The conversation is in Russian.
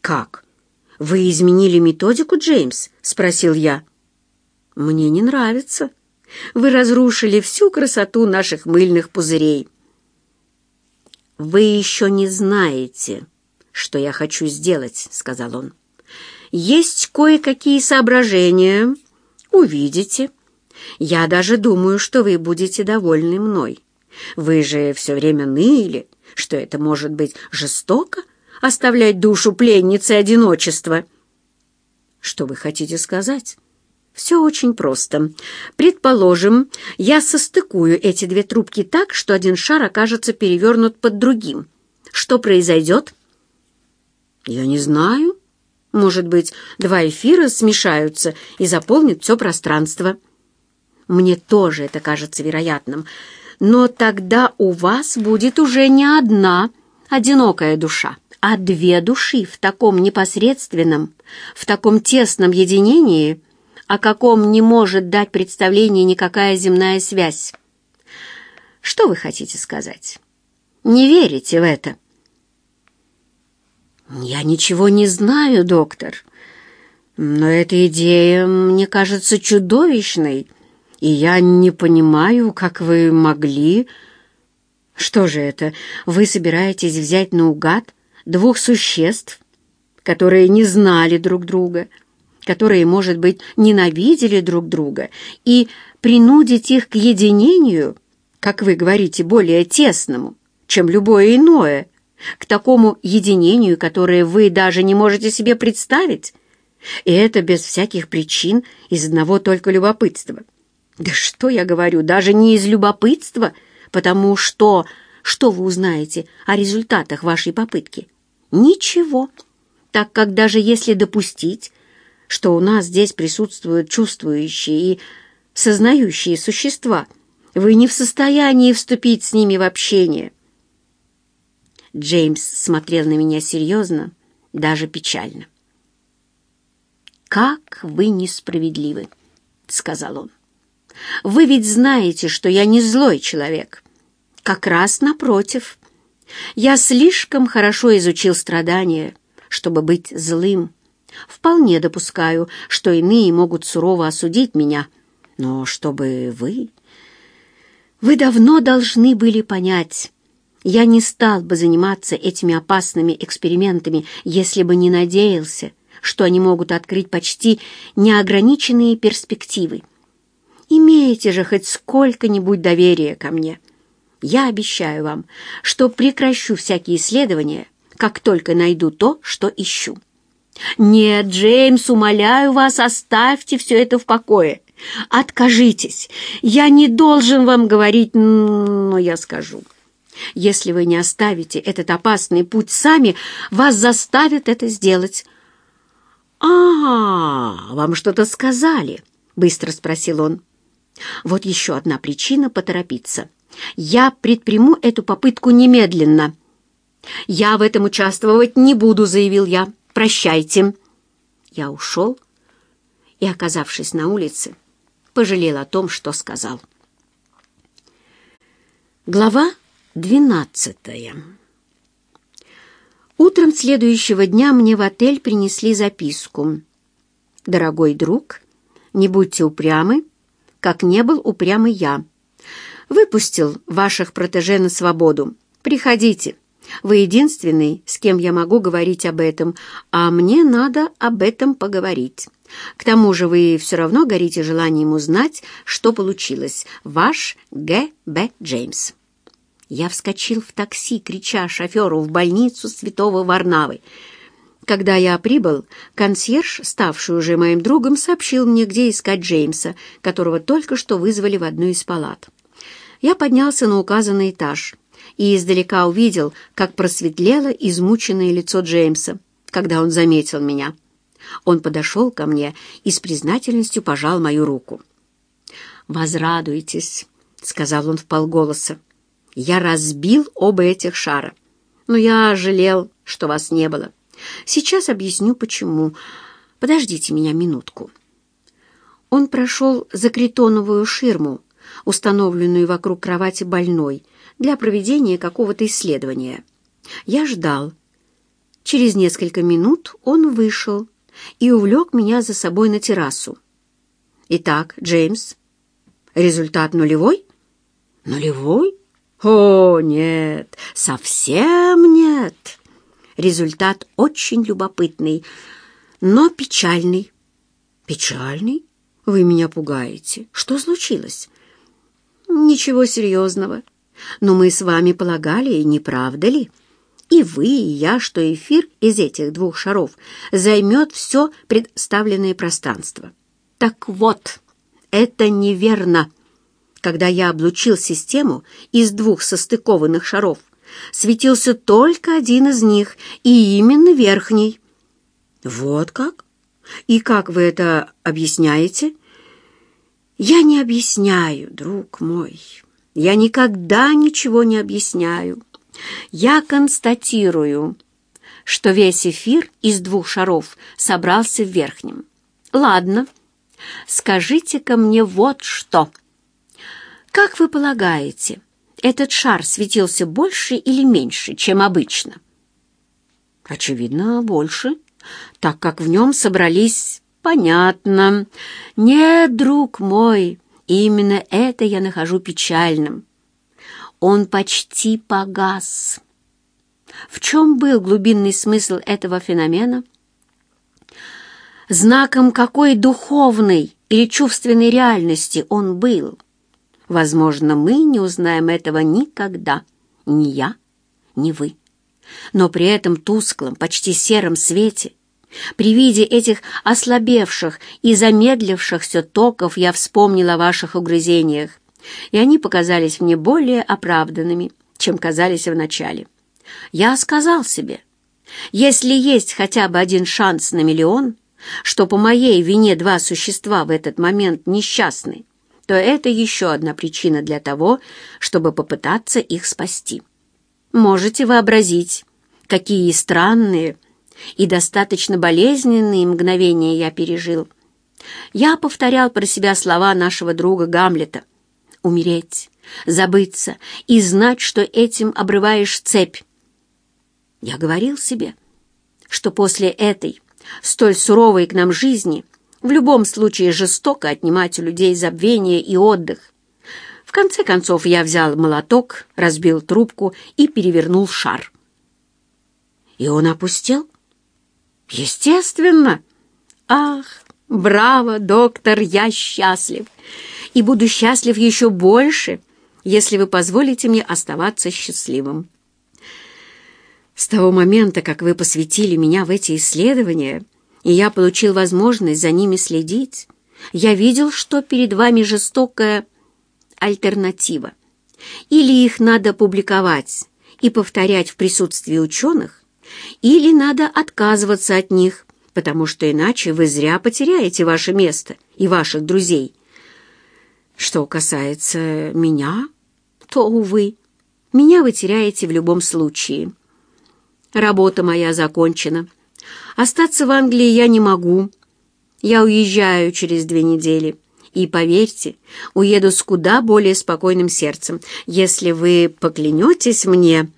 «Как? Вы изменили методику, Джеймс?» — спросил я. «Мне не нравится. Вы разрушили всю красоту наших мыльных пузырей». «Вы еще не знаете, что я хочу сделать», — сказал он. «Есть кое-какие соображения. Увидите. Я даже думаю, что вы будете довольны мной. Вы же все время ныли, что это может быть жестоко — оставлять душу пленницы одиночества». «Что вы хотите сказать?» «Все очень просто. Предположим, я состыкую эти две трубки так, что один шар окажется перевернут под другим. Что произойдет?» «Я не знаю. Может быть, два эфира смешаются и заполнят все пространство». «Мне тоже это кажется вероятным. Но тогда у вас будет уже не одна одинокая душа, а две души в таком непосредственном, в таком тесном единении, о каком не может дать представление никакая земная связь. Что вы хотите сказать? Не верите в это?» «Я ничего не знаю, доктор, но эта идея мне кажется чудовищной, и я не понимаю, как вы могли...» «Что же это, вы собираетесь взять наугад двух существ, которые не знали друг друга, которые, может быть, ненавидели друг друга, и принудить их к единению, как вы говорите, более тесному, чем любое иное, к такому единению, которое вы даже не можете себе представить, и это без всяких причин, из одного только любопытства? Да что я говорю, даже не из любопытства, потому что... Что вы узнаете о результатах вашей попытки? Ничего, так как даже если допустить, что у нас здесь присутствуют чувствующие и сознающие существа, вы не в состоянии вступить с ними в общение. Джеймс смотрел на меня серьезно, даже печально. «Как вы несправедливы», — сказал он. «Вы ведь знаете, что я не злой человек. Как раз напротив. Я слишком хорошо изучил страдания, чтобы быть злым. Вполне допускаю, что иные могут сурово осудить меня, но чтобы вы... Вы давно должны были понять, я не стал бы заниматься этими опасными экспериментами, если бы не надеялся, что они могут открыть почти неограниченные перспективы. Имейте же хоть сколько-нибудь доверия ко мне. Я обещаю вам, что прекращу всякие исследования, как только найду то, что ищу. Нет, Джеймс, умоляю вас, оставьте все это в покое. Откажитесь. Я не должен вам говорить, но я скажу. Если вы не оставите этот опасный путь сами, вас заставят это сделать». Вам что-то сказали?» — быстро спросил он. «Вот еще одна причина поторопиться. Я предприму эту попытку немедленно». «Я в этом участвовать не буду», — заявил я. «Прощайте». Я ушел и, оказавшись на улице, пожалел о том, что сказал. Глава 12. Утром следующего дня мне в отель принесли записку. «Дорогой друг, не будьте упрямы, как не был упрямый я. Выпустил ваших протеже на свободу. Приходите. Вы единственный, с кем я могу говорить об этом, а мне надо об этом поговорить. К тому же вы все равно горите желанием узнать, что получилось. Ваш Г.Б. Джеймс». Я вскочил в такси, крича шоферу в больницу Святого Варнавы. Когда я прибыл, консьерж, ставший уже моим другом, сообщил мне, где искать Джеймса, которого только что вызвали в одну из палат. Я поднялся на указанный этаж и издалека увидел, как просветлело измученное лицо Джеймса, когда он заметил меня. Он подошел ко мне и с признательностью пожал мою руку. «Возрадуйтесь», — сказал он вполголоса. «Я разбил оба этих шара, но я жалел, что вас не было. Сейчас объясню, почему. Подождите меня минутку». Он прошел за критоновую ширму, установленную вокруг кровати больной, для проведения какого-то исследования. Я ждал. Через несколько минут он вышел и увлек меня за собой на террасу. «Итак, Джеймс, результат нулевой?» «Нулевой? О, нет, совсем нет. Результат очень любопытный, но печальный». «Печальный? Вы меня пугаете. Что случилось?» «Ничего серьезного. Но мы с вами полагали, не правда ли? И вы, и я, что эфир из этих двух шаров займет все представленное пространство. Так вот, это неверно. Когда я облучил систему из двух состыкованных шаров, светился только один из них, и именно верхний». «Вот как? И как вы это объясняете?» «Я не объясняю, друг мой. Я никогда ничего не объясняю. Я констатирую, что весь эфир из двух шаров собрался в верхнем. Ладно, скажите-ка мне вот что. Как вы полагаете, этот шар светился больше или меньше, чем обычно?» «Очевидно, больше, так как в нем собрались...» «Понятно. Нет, друг мой, именно это я нахожу печальным. Он почти погас. В чем был глубинный смысл этого феномена? Знаком какой духовной или чувственной реальности он был? Возможно, мы не узнаем этого никогда, ни я, ни вы. Но при этом тусклом, почти сером свете, при виде этих ослабевших и замедлившихся токов я вспомнила о ваших угрызениях, и они показались мне более оправданными, чем казались вначале. Я сказал себе, если есть хотя бы один шанс на миллион, что по моей вине два существа в этот момент несчастны, то это еще одна причина для того, чтобы попытаться их спасти. Можете вообразить, какие странные и достаточно болезненные мгновения я пережил. Я повторял про себя слова нашего друга Гамлета: «Умереть, забыться и знать, что этим обрываешь цепь». Я говорил себе, что после этой, столь суровой к нам жизни, в любом случае жестоко отнимать у людей забвение и отдых. В конце концов я взял молоток, разбил трубку и перевернул шар. И он опустел? Естественно. Ах, браво, доктор, я счастлив. И буду счастлив еще больше, если вы позволите мне оставаться счастливым. С того момента, как вы посвятили меня в эти исследования, и я получил возможность за ними следить, я видел, что перед вами жестокая альтернатива. Или их надо публиковать и повторять в присутствии ученых, или надо отказываться от них, потому что иначе вы зря потеряете ваше место и ваших друзей. Что касается меня, то, увы, меня вы теряете в любом случае. Работа моя закончена. Остаться в Англии я не могу. Я уезжаю через 2 недели. И, поверьте, уеду с куда более спокойным сердцем, если вы поклянетесь мне...